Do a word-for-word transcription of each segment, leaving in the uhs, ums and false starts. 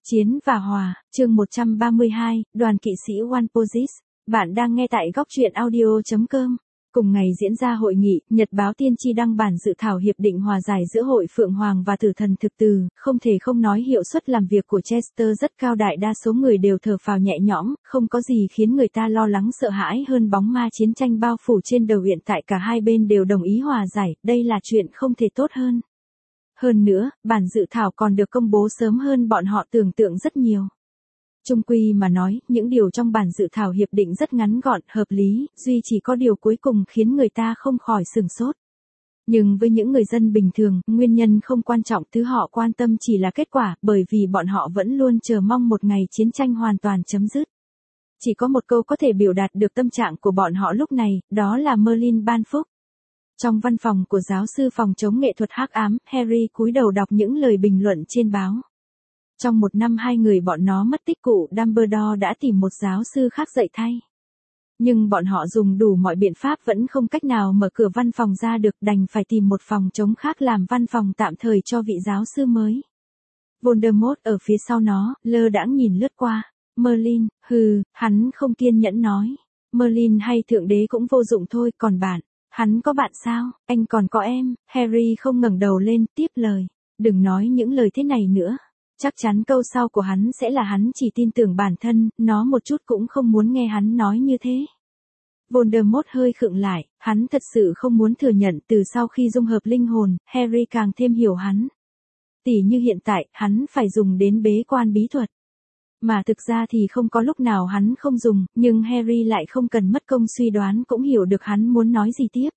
Chiến và Hòa, chương một trăm ba mươi hai, đoàn kỵ sĩ One Posis. Bạn đang nghe tại góc truyện audio chấm com. Cùng ngày diễn ra hội nghị, Nhật báo Tiên tri đăng bản dự thảo hiệp định hòa giải giữa Hội Phượng Hoàng và Tử Thần Thực Từ, không thể không nói hiệu suất làm việc của Chester rất cao, đại đa số người đều thở phào nhẹ nhõm, không có gì khiến người ta lo lắng sợ hãi hơn bóng ma chiến tranh bao phủ trên đầu. Hiện tại cả hai bên đều đồng ý hòa giải, đây là chuyện không thể tốt hơn. Hơn nữa, bản dự thảo còn được công bố sớm hơn bọn họ tưởng tượng rất nhiều. Chung quy mà nói, những điều trong bản dự thảo hiệp định rất ngắn gọn, hợp lý, duy chỉ có điều cuối cùng khiến người ta không khỏi sửng sốt. Nhưng với những người dân bình thường, nguyên nhân không quan trọng, thứ họ quan tâm chỉ là kết quả, bởi vì bọn họ vẫn luôn chờ mong một ngày chiến tranh hoàn toàn chấm dứt. Chỉ có một câu có thể biểu đạt được tâm trạng của bọn họ lúc này, đó là Merlin ban phúc. Trong văn phòng của giáo sư phòng chống nghệ thuật hắc ám, Harry cúi đầu đọc những lời bình luận trên báo. Trong một năm hai người bọn nó mất tích, cụ Dumbledore đã tìm một giáo sư khác dạy thay. Nhưng bọn họ dùng đủ mọi biện pháp vẫn không cách nào mở cửa văn phòng ra được, đành phải tìm một phòng trống khác làm văn phòng tạm thời cho vị giáo sư mới. Voldemort ở phía sau nó, lơ đãng nhìn lướt qua. Merlin, hừ, hắn không kiên nhẫn nói. Merlin hay thượng đế cũng vô dụng thôi, còn bạn. Hắn có bạn sao, anh còn có em. Harry không ngẩng đầu lên, tiếp lời. Đừng nói những lời thế này nữa. Chắc chắn câu sau của hắn sẽ là hắn chỉ tin tưởng bản thân, nó một chút cũng không muốn nghe hắn nói như thế. Voldemort hơi khựng lại, hắn thật sự không muốn thừa nhận. Từ sau khi dung hợp linh hồn, Harry càng thêm hiểu hắn. Tỉ như hiện tại, hắn phải dùng đến bế quan bí thuật. Mà thực ra thì không có lúc nào hắn không dùng, nhưng Harry lại không cần mất công suy đoán cũng hiểu được hắn muốn nói gì tiếp.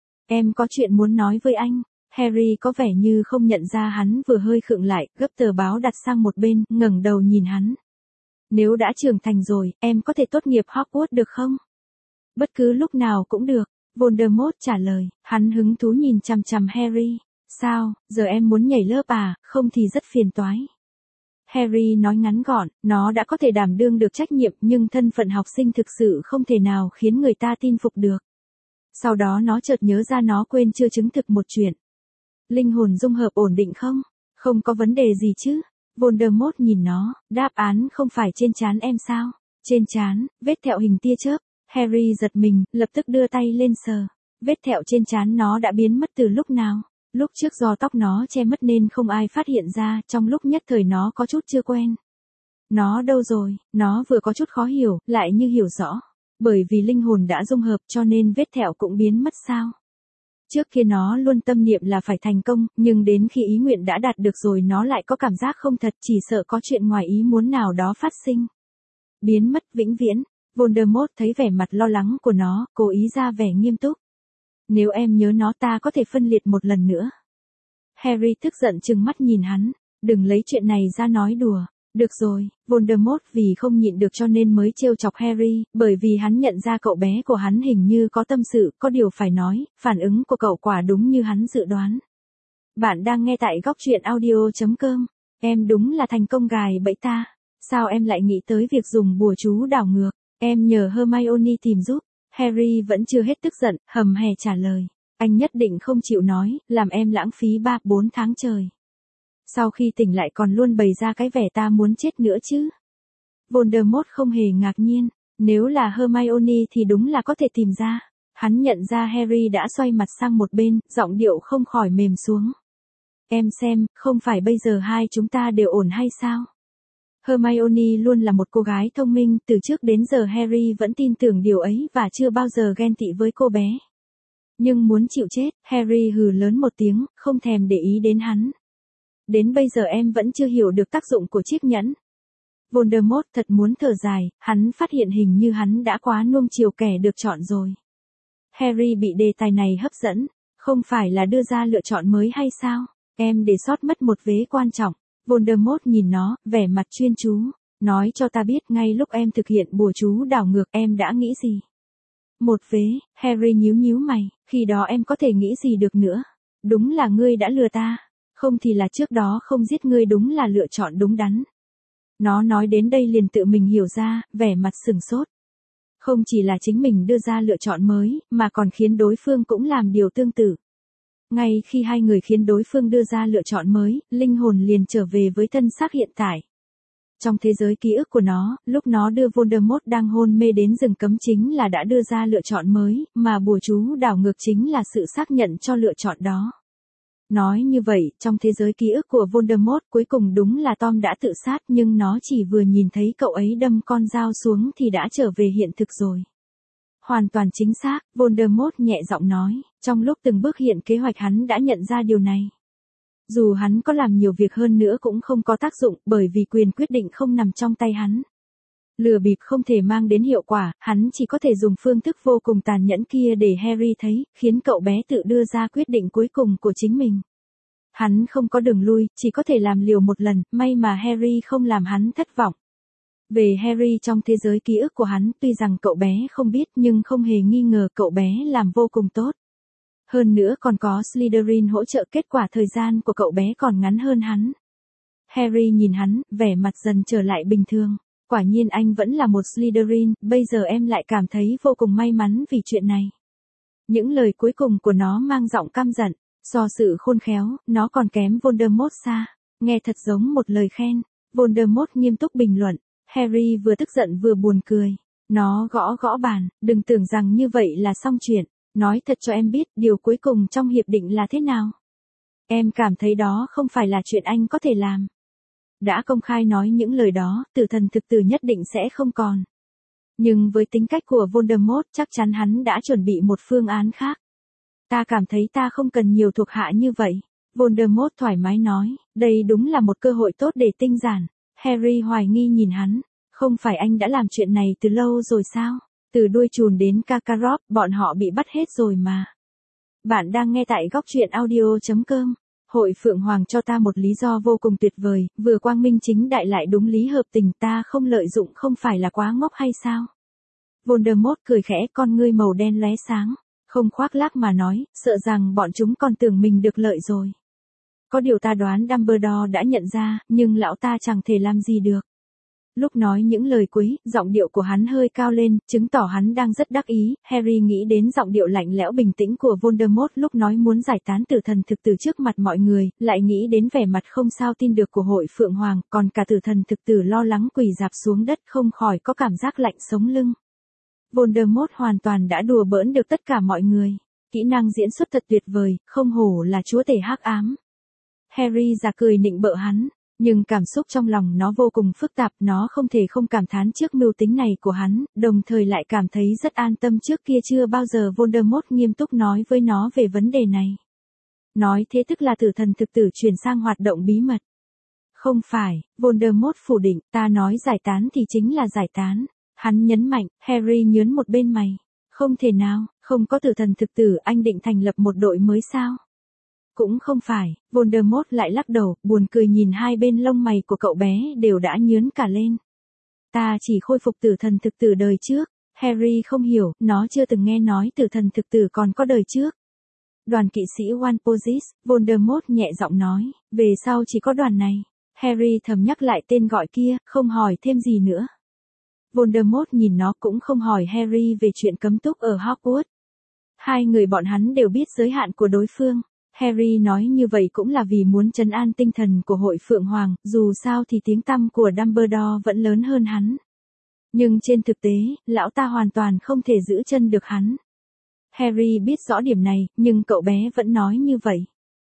Em có chuyện muốn nói với anh. Harry có vẻ như không nhận ra hắn vừa hơi khựng lại, gấp tờ báo đặt sang một bên, ngẩng đầu nhìn hắn. Nếu đã trưởng thành rồi, em có thể tốt nghiệp Hogwarts được không? Bất cứ lúc nào cũng được, Voldemort trả lời. Hắn hứng thú nhìn chằm chằm Harry. Sao, giờ em muốn nhảy lớp à, không thì rất phiền toái. Harry nói ngắn gọn, nó đã có thể đảm đương được trách nhiệm, nhưng thân phận học sinh thực sự không thể nào khiến người ta tin phục được. Sau đó nó chợt nhớ ra nó quên chưa chứng thực một chuyện. Linh hồn dung hợp ổn định không? Không có vấn đề gì chứ? Voldemort nhìn nó, đáp án không phải trên trán em sao? Trên trán, vết thẹo hình tia chớp. Harry giật mình, lập tức đưa tay lên sờ. Vết thẹo trên trán nó đã biến mất từ lúc nào? Lúc trước do tóc nó che mất nên không ai phát hiện ra, trong lúc nhất thời nó có chút chưa quen. Nó đâu rồi? Nó vừa có chút khó hiểu, lại như hiểu rõ. Bởi vì linh hồn đã dung hợp cho nên vết thẹo cũng biến mất sao? Trước kia nó luôn tâm niệm là phải thành công, nhưng đến khi ý nguyện đã đạt được rồi nó lại có cảm giác không thật, chỉ sợ có chuyện ngoài ý muốn nào đó phát sinh. Biến mất vĩnh viễn. Voldemort thấy vẻ mặt lo lắng của nó, cố ý ra vẻ nghiêm túc. Nếu em nhớ nó ta có thể phân liệt một lần nữa. Harry tức giận trừng mắt nhìn hắn. Đừng lấy chuyện này ra nói đùa. Được rồi, Voldemort vì không nhịn được cho nên mới trêu chọc Harry, bởi vì hắn nhận ra cậu bé của hắn hình như có tâm sự, có điều phải nói, phản ứng của cậu quả đúng như hắn dự đoán. Bạn đang nghe tại góc truyện audio chấm com. Em đúng là thành công gài bẫy ta. Sao em lại nghĩ tới việc dùng bùa chú đảo ngược? Em nhờ Hermione tìm giúp. Harry vẫn chưa hết tức giận, hầm hè trả lời. Anh nhất định không chịu nói, làm em lãng phí ba bốn tháng trời. Sau khi tỉnh lại còn luôn bày ra cái vẻ ta muốn chết nữa chứ. Voldemort không hề ngạc nhiên. Nếu là Hermione thì đúng là có thể tìm ra. Hắn nhận ra Harry đã xoay mặt sang một bên, giọng điệu không khỏi mềm xuống. Em xem, không phải bây giờ hai chúng ta đều ổn hay sao? Hermione luôn là một cô gái thông minh, từ trước đến giờ Harry vẫn tin tưởng điều ấy và chưa bao giờ ghen tị với cô bé. Nhưng muốn chịu chết, Harry hừ lớn một tiếng, không thèm để ý đến hắn. Đến bây giờ em vẫn chưa hiểu được tác dụng của chiếc nhẫn. Voldemort thật muốn thở dài, hắn phát hiện hình như hắn đã quá nuông chiều kẻ được chọn rồi. Harry bị đề tài này hấp dẫn, không phải là đưa ra lựa chọn mới hay sao? Em để sót mất một vế quan trọng. Voldemort nhìn nó, vẻ mặt chuyên chú. Nói cho ta biết ngay lúc em thực hiện bùa chú đảo ngược em đã nghĩ gì? Một vế, Harry nhíu nhíu mày, khi đó em có thể nghĩ gì được nữa? Đúng là ngươi đã lừa ta. Không thì là trước đó không giết ngươi đúng là lựa chọn đúng đắn. Nó nói đến đây liền tự mình hiểu ra, vẻ mặt sừng sốt. Không chỉ là chính mình đưa ra lựa chọn mới, mà còn khiến đối phương cũng làm điều tương tự. Ngay khi hai người khiến đối phương đưa ra lựa chọn mới, linh hồn liền trở về với thân xác hiện tại. Trong thế giới ký ức của nó, lúc nó đưa Voldemort đang hôn mê đến rừng cấm chính là đã đưa ra lựa chọn mới, mà bùa chú đảo ngược chính là sự xác nhận cho lựa chọn đó. Nói như vậy, trong thế giới ký ức của Voldemort cuối cùng đúng là Tom đã tự sát nhưng nó chỉ vừa nhìn thấy cậu ấy đâm con dao xuống thì đã trở về hiện thực rồi. Hoàn toàn chính xác, Voldemort nhẹ giọng nói, trong lúc từng bước hiện kế hoạch hắn đã nhận ra điều này. Dù hắn có làm nhiều việc hơn nữa cũng không có tác dụng bởi vì quyền quyết định không nằm trong tay hắn. Lừa bịp không thể mang đến hiệu quả, hắn chỉ có thể dùng phương thức vô cùng tàn nhẫn kia để Harry thấy, khiến cậu bé tự đưa ra quyết định cuối cùng của chính mình. Hắn không có đường lui, chỉ có thể làm liều một lần, may mà Harry không làm hắn thất vọng. Về Harry trong thế giới ký ức của hắn, tuy rằng cậu bé không biết nhưng không hề nghi ngờ cậu bé làm vô cùng tốt. Hơn nữa còn có Slytherin hỗ trợ, kết quả thời gian của cậu bé còn ngắn hơn hắn. Harry nhìn hắn, vẻ mặt dần trở lại bình thường. Quả nhiên anh vẫn là một Slytherin, bây giờ em lại cảm thấy vô cùng may mắn vì chuyện này. Những lời cuối cùng của nó mang giọng căm giận, so sự khôn khéo, nó còn kém Voldemort xa. Nghe thật giống một lời khen. Voldemort nghiêm túc bình luận, Harry vừa tức giận vừa buồn cười. Nó gõ gõ bàn, đừng tưởng rằng như vậy là xong chuyện. Nói thật cho em biết điều cuối cùng trong hiệp định là thế nào. Em cảm thấy đó không phải là chuyện anh có thể làm. Đã công khai nói những lời đó, tử thần thực tử nhất định sẽ không còn. Nhưng với tính cách của Voldemort chắc chắn hắn đã chuẩn bị một phương án khác. Ta cảm thấy ta không cần nhiều thuộc hạ như vậy. Voldemort thoải mái nói, đây đúng là một cơ hội tốt để tinh giản. Harry hoài nghi nhìn hắn, không phải anh đã làm chuyện này từ lâu rồi sao? Từ đuôi chùn đến Kakarot, bọn họ bị bắt hết rồi mà. Bạn đang nghe tại góc truyện audio chấm com. Hội Phượng Hoàng cho ta một lý do vô cùng tuyệt vời, vừa quang minh chính đại lại đúng lý hợp tình, ta không lợi dụng không phải là quá ngốc hay sao? Voldemort cười khẽ, con ngươi màu đen lóe sáng, không khoác lác mà nói, sợ rằng bọn chúng còn tưởng mình được lợi rồi. Có điều ta đoán Dumbledore đã nhận ra, nhưng lão ta chẳng thể làm gì được. Lúc nói những lời cuối, giọng điệu của hắn hơi cao lên, chứng tỏ hắn đang rất đắc ý. Harry nghĩ đến giọng điệu lạnh lẽo bình tĩnh của Voldemort lúc nói muốn giải tán tử thần thực tử trước mặt mọi người, lại nghĩ đến vẻ mặt không sao tin được của Hội Phượng Hoàng, còn cả tử thần thực tử lo lắng quỳ rạp xuống đất không khỏi có cảm giác lạnh sống lưng. Voldemort hoàn toàn đã đùa bỡn được tất cả mọi người. Kỹ năng diễn xuất thật tuyệt vời, không hổ là chúa tể hắc ám. Harry già cười nịnh bợ hắn. Nhưng cảm xúc trong lòng nó vô cùng phức tạp, nó không thể không cảm thán trước mưu tính này của hắn, đồng thời lại cảm thấy rất an tâm trước kia chưa bao giờ Voldemort nghiêm túc nói với nó về vấn đề này. Nói thế tức là tử thần thực tử chuyển sang hoạt động bí mật. Không phải, Voldemort phủ định, ta nói giải tán thì chính là giải tán. Hắn nhấn mạnh, Harry nhớn một bên mày. Không thể nào, không có tử thần thực tử, anh định thành lập một đội mới sao? Cũng không phải, Voldemort lại lắc đầu, buồn cười nhìn hai bên lông mày của cậu bé đều đã nhớn cả lên. Ta chỉ khôi phục tử thần thực tử đời trước. Harry không hiểu, nó chưa từng nghe nói tử thần thực tử còn có đời trước. Đoàn kỵ sĩ Walpurgis, Voldemort nhẹ giọng nói, về sau chỉ có đoàn này. Harry thầm nhắc lại tên gọi kia, không hỏi thêm gì nữa. Voldemort nhìn nó cũng không hỏi Harry về chuyện cấm túc ở Hogwarts. Hai người bọn hắn đều biết giới hạn của đối phương. Harry nói như vậy cũng là vì muốn trấn an tinh thần của Hội Phượng Hoàng, dù sao thì tiếng tăm của Dumbledore vẫn lớn hơn hắn. Nhưng trên thực tế, lão ta hoàn toàn không thể giữ chân được hắn. Harry biết rõ điểm này, nhưng cậu bé vẫn nói như vậy.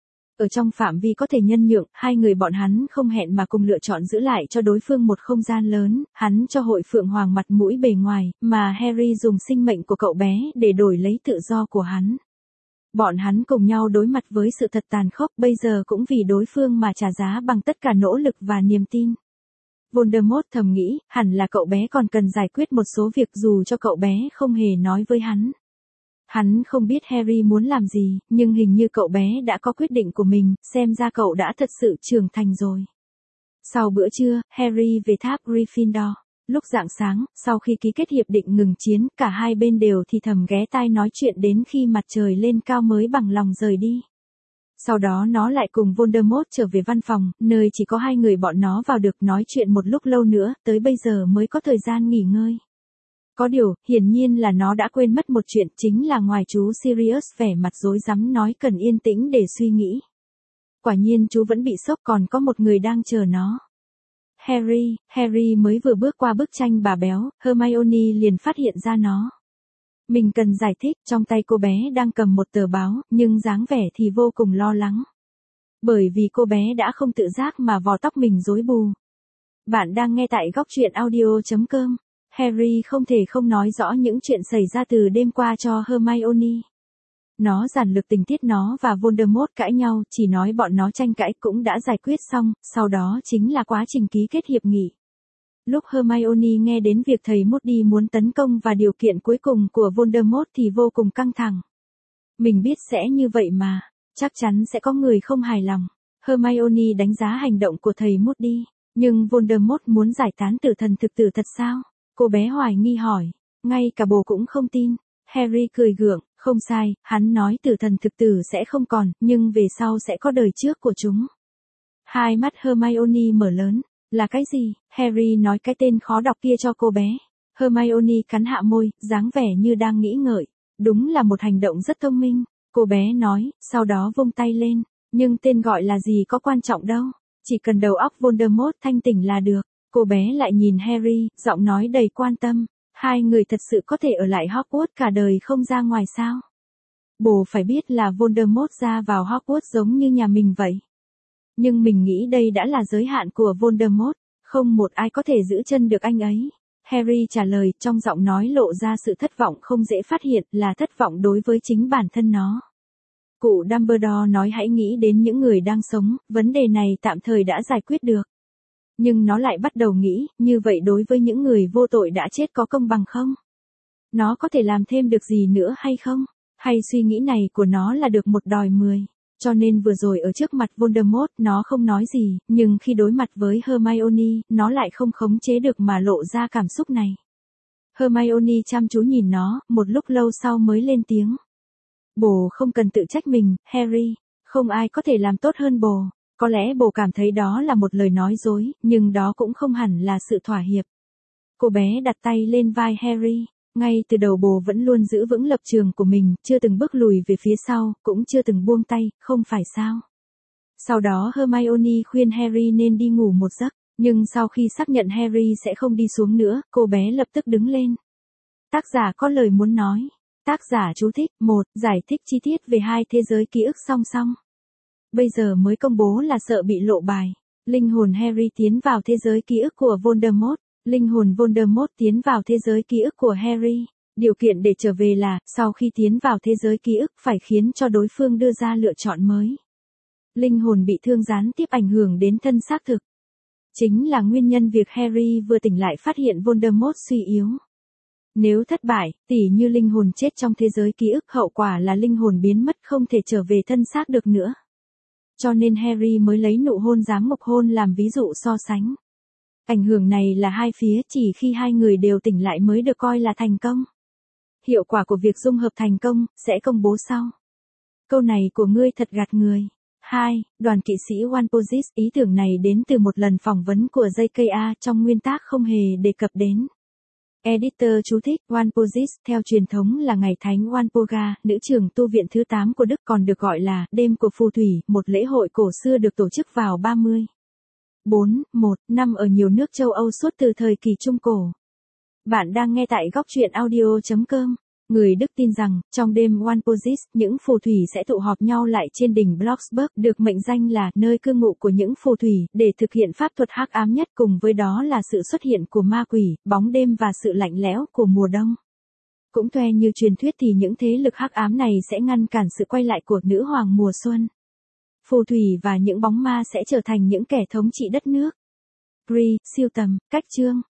Ở trong phạm vi có thể nhân nhượng, hai người bọn hắn không hẹn mà cùng lựa chọn giữ lại cho đối phương một không gian lớn, hắn cho Hội Phượng Hoàng mặt mũi bề ngoài, mà Harry dùng sinh mệnh của cậu bé để đổi lấy tự do của hắn. Bọn hắn cùng nhau đối mặt với sự thật tàn khốc, bây giờ cũng vì đối phương mà trả giá bằng tất cả nỗ lực và niềm tin. Voldemort thầm nghĩ, hẳn là cậu bé còn cần giải quyết một số việc dù cho cậu bé không hề nói với hắn. Hắn không biết Harry muốn làm gì, nhưng hình như cậu bé đã có quyết định của mình, xem ra cậu đã thật sự trưởng thành rồi. Sau bữa trưa, Harry về tháp Gryffindor. Lúc rạng sáng, sau khi ký kết hiệp định ngừng chiến, cả hai bên đều thì thầm ghé tai nói chuyện đến khi mặt trời lên cao mới bằng lòng rời đi. Sau đó nó lại cùng Voldemort trở về văn phòng, nơi chỉ có hai người bọn nó vào được, nói chuyện một lúc lâu nữa, tới bây giờ mới có thời gian nghỉ ngơi. Có điều, hiển nhiên là nó đã quên mất một chuyện, chính là ngoài chú Sirius vẻ mặt rối rắm nói cần yên tĩnh để suy nghĩ. Quả nhiên chú vẫn bị sốc, còn có một người đang chờ nó. Harry, Harry mới vừa bước qua bức tranh bà béo, Hermione liền phát hiện ra nó. Mình cần giải thích, trong tay cô bé đang cầm một tờ báo, nhưng dáng vẻ thì vô cùng lo lắng. Bởi vì cô bé đã không tự giác mà vò tóc mình rối bù. Bạn đang nghe tại góc truyện audio chấm com. Harry không thể không nói rõ những chuyện xảy ra từ đêm qua cho Hermione. Nó giản lược tình tiết nó và Voldemort cãi nhau, chỉ nói bọn nó tranh cãi cũng đã giải quyết xong, sau đó chính là quá trình ký kết hiệp nghị. Lúc Hermione nghe đến việc thầy Moody muốn tấn công và điều kiện cuối cùng của Voldemort thì vô cùng căng thẳng. Mình biết sẽ như vậy mà, chắc chắn sẽ có người không hài lòng. Hermione đánh giá hành động của thầy Moody, nhưng Voldemort muốn giải tán tử thần thực tử thật sao? Cô bé hoài nghi hỏi, ngay cả bố cũng không tin. Harry cười gượng, không sai, hắn nói tử thần thực tử sẽ không còn, nhưng về sau sẽ có đời trước của chúng. Hai mắt Hermione mở lớn, là cái gì? Harry nói cái tên khó đọc kia cho cô bé. Hermione cắn hạ môi, dáng vẻ như đang nghĩ ngợi. Đúng là một hành động rất thông minh. Cô bé nói, sau đó vung tay lên. Nhưng tên gọi là gì có quan trọng đâu. Chỉ cần đầu óc Voldemort thanh tỉnh là được. Cô bé lại nhìn Harry, giọng nói đầy quan tâm. Hai người thật sự có thể ở lại Hogwarts cả đời không ra ngoài sao? Bố phải biết là Voldemort ra vào Hogwarts giống như nhà mình vậy. Nhưng mình nghĩ đây đã là giới hạn của Voldemort, không một ai có thể giữ chân được anh ấy. Harry trả lời, trong giọng nói lộ ra sự thất vọng không dễ phát hiện, là thất vọng đối với chính bản thân nó. Cụ Dumbledore nói hãy nghĩ đến những người đang sống, vấn đề này tạm thời đã giải quyết được. Nhưng nó lại bắt đầu nghĩ, như vậy đối với những người vô tội đã chết có công bằng không? Nó có thể làm thêm được gì nữa hay không? Hay suy nghĩ này của nó là được một đòi mười? Cho nên vừa rồi ở trước mặt Voldemort nó không nói gì, nhưng khi đối mặt với Hermione, nó lại không khống chế được mà lộ ra cảm xúc này. Hermione chăm chú nhìn nó, một lúc lâu sau mới lên tiếng. Bố không cần tự trách mình, Harry, không ai có thể làm tốt hơn bố. Có lẽ bố cảm thấy đó là một lời nói dối, nhưng đó cũng không hẳn là sự thỏa hiệp. Cô bé đặt tay lên vai Harry. Ngay từ đầu bố vẫn luôn giữ vững lập trường của mình, chưa từng bước lùi về phía sau, cũng chưa từng buông tay, không phải sao? Sau đó Hermione khuyên Harry nên đi ngủ một giấc, nhưng sau khi xác nhận Harry sẽ không đi xuống nữa, cô bé lập tức đứng lên. Tác giả có lời muốn nói. Tác giả chú thích, một, giải thích chi tiết về hai thế giới ký ức song song. Bây giờ mới công bố là sợ bị lộ bài. Linh hồn Harry tiến vào thế giới ký ức của Voldemort. Linh hồn Voldemort tiến vào thế giới ký ức của Harry. Điều kiện để trở về là, sau khi tiến vào thế giới ký ức phải khiến cho đối phương đưa ra lựa chọn mới. Linh hồn bị thương gián tiếp ảnh hưởng đến thân xác thực. Chính là nguyên nhân việc Harry vừa tỉnh lại phát hiện Voldemort suy yếu. Nếu thất bại, tỉ như linh hồn chết trong thế giới ký ức, hậu quả là linh hồn biến mất không thể trở về thân xác được nữa. Cho nên Harry mới lấy nụ hôn giám ngục hôn làm ví dụ so sánh. Ảnh hưởng này là hai phía, chỉ khi hai người đều tỉnh lại mới được coi là thành công. Hiệu quả của việc dung hợp thành công, sẽ công bố sau. Câu này của ngươi thật gạt người. hai. Đoàn kỵ sĩ One-Posis. Ý tưởng này đến từ một lần phỏng vấn của gi ca a, trong nguyên tác không hề đề cập đến. Editor chú thích, One-Posis, theo truyền thống là ngày thánh Walpurga, nữ trưởng tu viện thứ tám của Đức, còn được gọi là đêm của phù thủy, một lễ hội cổ xưa được tổ chức vào ba mươi. bốn, một, năm ở nhiều nước châu Âu suốt từ thời kỳ Trung Cổ. Bạn đang nghe tại góc truyện audio chấm com. Người Đức tin rằng, trong đêm One-Posis, những phù thủy sẽ tụ họp nhau lại trên đỉnh Blocksberg, được mệnh danh là nơi cư ngụ của những phù thủy, để thực hiện pháp thuật hắc ám nhất, cùng với đó là sự xuất hiện của ma quỷ, bóng đêm và sự lạnh lẽo của mùa đông. Cũng toe như truyền thuyết thì những thế lực hắc ám này sẽ ngăn cản sự quay lại của nữ hoàng mùa xuân. Phù thủy và những bóng ma sẽ trở thành những kẻ thống trị đất nước. Pre, siêu tầm, cách chương.